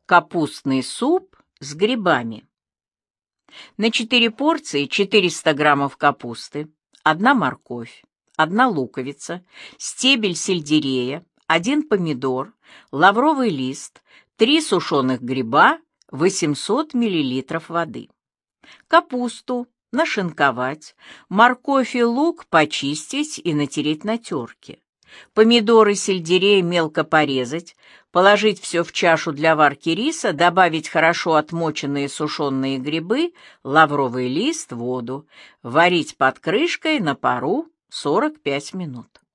Капустный суп с грибами. На 4 порции 400 граммов капусты, 1 морковь, 1 луковица, стебель сельдерея, 1 помидор, лавровый лист, 3 сушеных гриба, 800 мл воды. Капусту нашинковать, морковь и лук почистить и натереть на терке. Помидоры, сельдерей мелко порезать, положить все в чашу для варки риса, добавить хорошо отмоченные сушеные грибы, лавровый лист, воду, варить под крышкой на пару 45 минут.